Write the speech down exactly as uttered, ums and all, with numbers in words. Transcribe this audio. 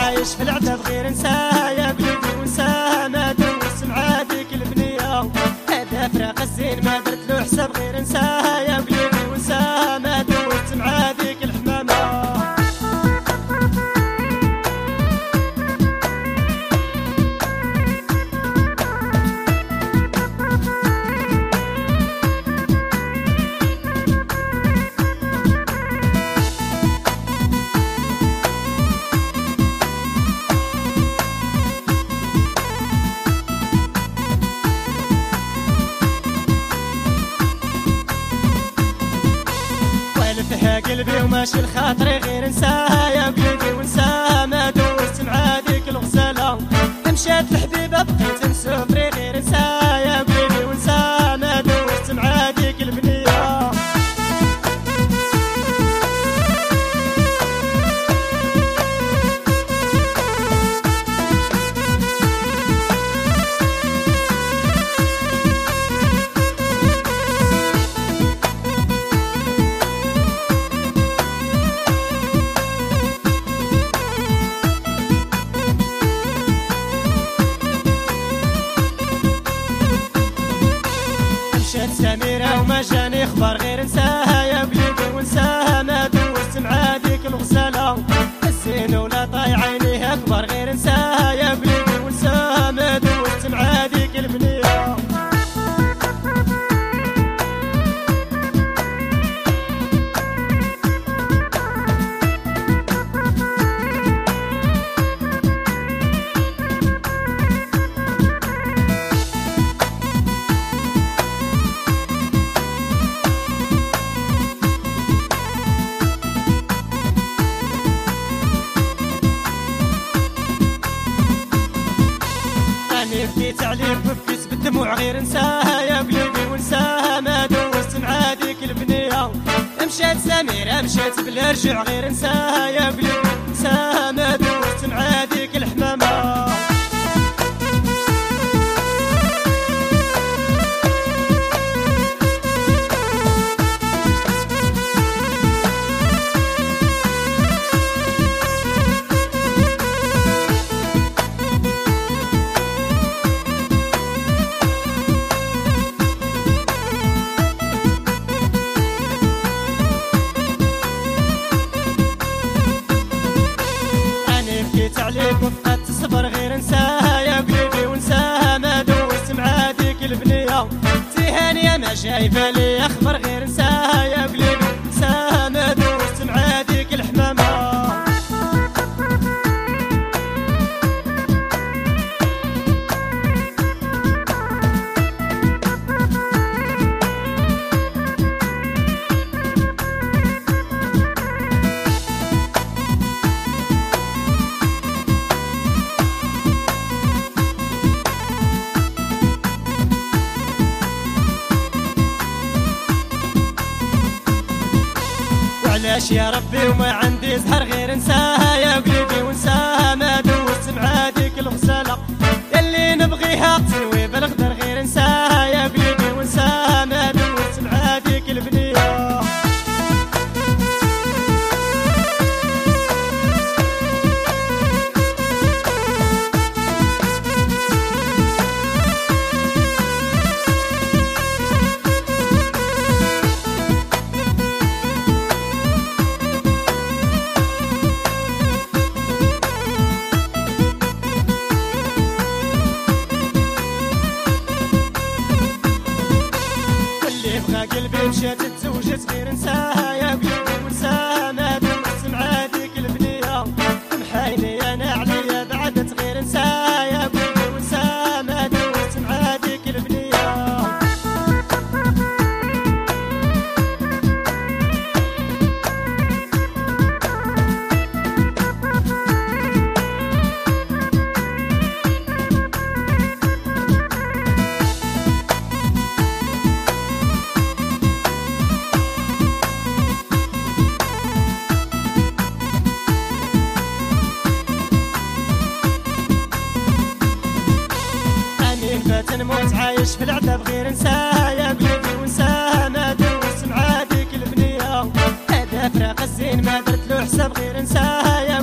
عايش في العتب غير انساه يا قلبي وانساه، ما دوست مع ذيك البنيه هذا فراق الزين ما درت له حساب غير انساه يا قلبي وانساه، ما دوست مع ذيك الحمامه. فيها قلبي وماشي الخاطري غير انساها يا قلبي وانساها، ما دوست مع ذيك الغزاله مشات الحبيبه بقيت نسفري غير انساها يا قلبي وانساها، ما دوست مع ذيك البنيه. مشات سميرة وما جاني خبر غير انساها يا قلبي وانساها، ما دوست مع ذيك الغزالة الزين ولا طاي عينيها كبر غير انساها يا قلبي وانساها، ما دوست مع ذيك البنية. بكيت عليك وبكيت بالدموع غير انساها يا قلبي وانساها، ما دوست مع ذيك البنيه مشات سميرة مشات بلا رجوع غير انساها يا قلبي وانساها، ما دوست مع ذيك الحمامه. بكيت عليك وفقدت الصبر غير انساها يا قلبي وانساها، ما دوست مع ذيك البنيه تهانيه ما جايبه لي اخبار غير انساها يا قلبي وانساها، ما دوست مع ذيك الحمامه. علاش يا ربي وما عندي زهر غير انساها يا قلبي وانساها، ما دوست مع ذيك الغزاله اللي نبغيها تنوي بالغدر غير انساها يا قلبي وانساها، ما دوست مع ذيك البنيه. قلبي مشات تزوجت غير انساها يا قلبي وانساها، ما دوست مع ذيك البنيه محايلي انا عليا بعدت غير انساها يا قلبي وانساها، ما دوست مع ذيك البنيه. نموت عايش في العتب غير انساها يا قلبي وانساها، ما دوست مع ذيك البنيه هذا فراق الزين ما درت له حساب غير انساها يا